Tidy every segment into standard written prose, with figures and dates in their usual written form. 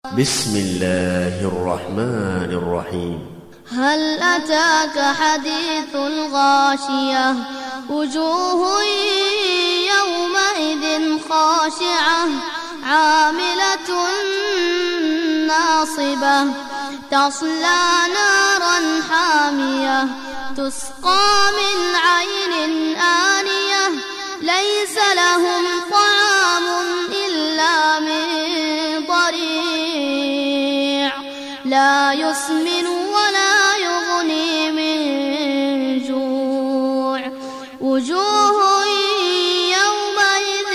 بسم الله الرحمن الرحيم. هل أتاك حديث الغاشية وجوه يومئذ خاشعة عاملة ناصبة تصلى نارا حامية تسقى من عين آنية ليس لهم طعام إلا من ضريع لا يسمن ولا يغني من جوع وجوه يومئذ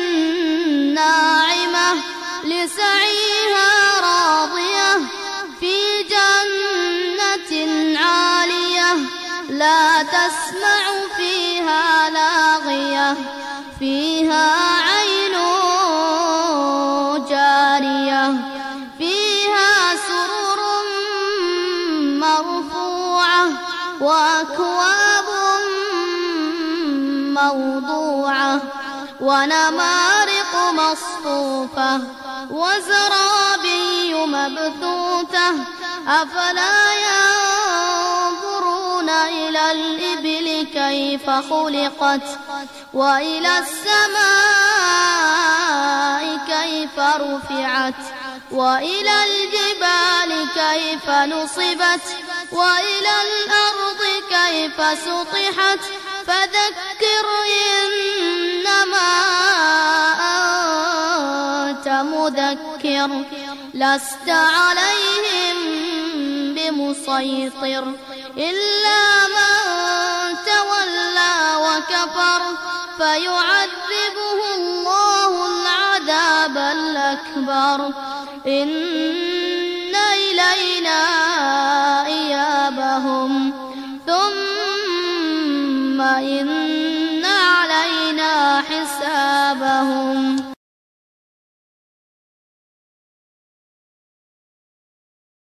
ناعمة لسعيها راضية في جنة عالية لا تسمع فيها لاغية فيها عين جارية فيها سرر مرفوعة وأكواب موضوعة ونمارق مصفوفة وزرابي مبثوثة أفلا ينظرون إلى الإبل كيف خلقت وإلى السماء كيف رفعت وإلى الجبال كيف نصبت وإلى الأرض كيف سطحت فذكر إنما أنت مذكر لست عليهم بمسيطر إلا من تولى وكفر فيعذبه الله العذاب الأكبر إن إلينا إيابهم ثم إن